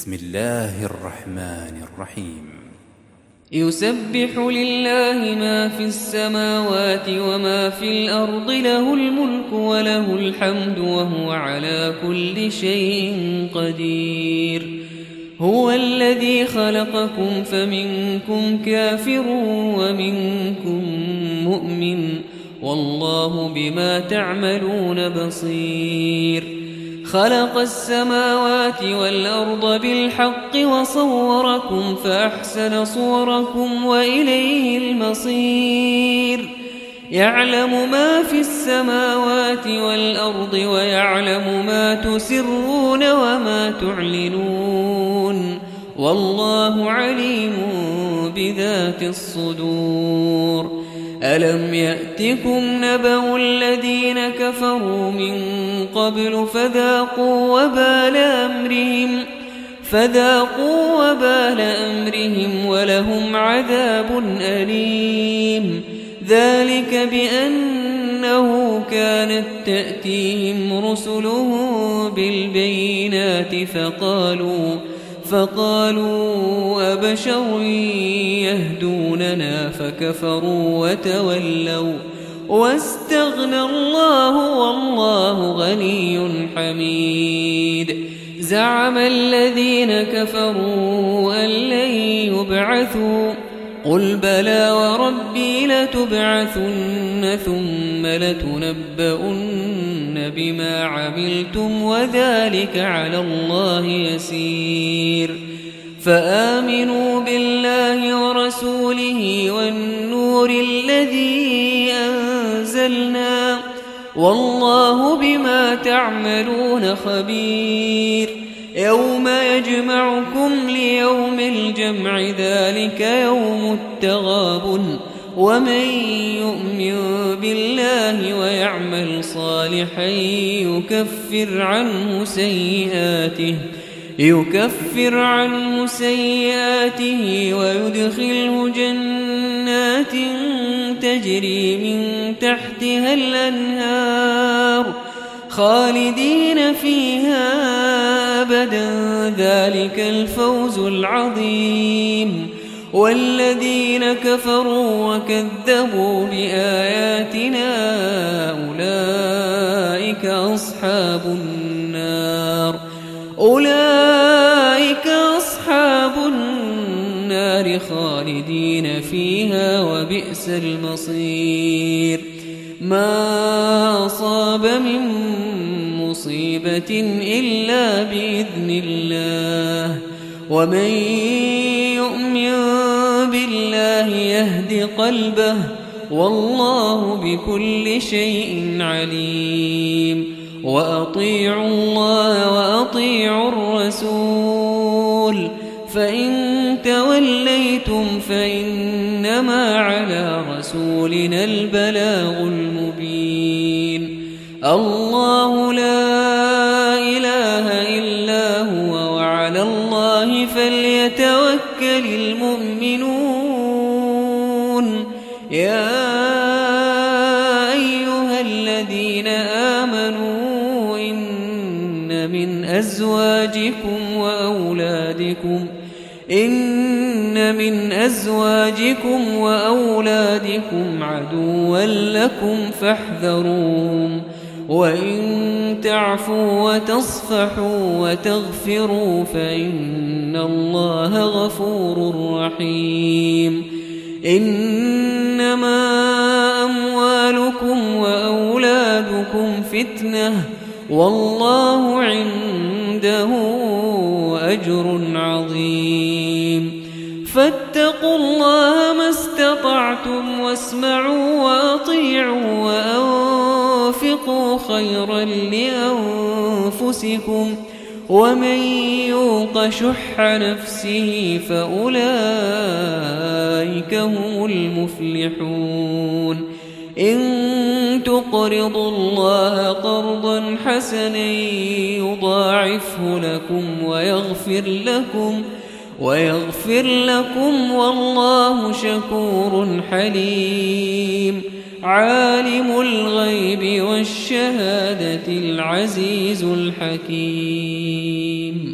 بسم الله الرحمن الرحيم يسبح لله ما في السماوات وما في الأرض له الملك وله الحمد وهو على كل شيء قدير هو الذي خلقكم فمنكم كافر ومنكم مؤمن والله بما تعملون بصير خلق السماوات والأرض بالحق وصوركم فأحسن صوركم وإليه المصير يعلم ما في السماوات والأرض ويعلم ما تسرون وما تعلنون والله عليم بذات الصدور ألم يأتكم نبأ الذين كفروا من قبل فذاقوا وبال أمرهم ولهم عذاب أليم ذلك بأنه كانت تأتيهم رسلهم بالبينات فقالوا أبشر يهدوننا فكفروا وتولوا واستغنى الله والله غني حميد زعم الذين كفروا أن لن يبعثوا قل بلى وربي لتبعثن ثم لتنبؤن بما عملتم وذلك على الله يسير فآمنوا بالله ورسوله والنور الذي أنزلنا والله بما تعملون خبير يوم يجمعكم ليوم الجمع ذلك يوم التغابن ومن يؤمن بالله ويعمل صالحا يكفر عنه سيئاته ويدخله جنات تجري من تحتها الأنهار خالدين فيها أبدا ذلك الفوز العظيم والذين كفروا وكذبوا بآياتنا أولئك أصحاب النار خالدين فيها وبئس المصير ما أصاب من مصيبة إلا بإذن الله ومن يؤمن بالله يهد قلبه والله بكل شيء عليم وأطيعوا الله وأطيعوا الرسول فإن توليتم فإنما على رسولنا البلاغ المبين الله لا إله إلا هو وعلى الله فليتوكل المؤمنون يا أيها الذين آمنوا إن من أزواجكم وأولادكم عدوا لكم فاحذروهم وإن تعفوا وتصفحوا وتغفروا فإن الله غفور رحيم إنما أموالكم وأولادكم فتنة والله عنده أجر عظيم فاتقوا الله ما استطعتم واسمعوا وأطيعوا وأنفقوا خيرا لأنفسكم ومن يوق شح نفسه فأولئك هم المفلحون إن تقرضوا الله قرضا حسنا يضاعفه لكم ويغفر لكم والله شكور حليم عالم الغيب والشهادة العزيز الحكيم.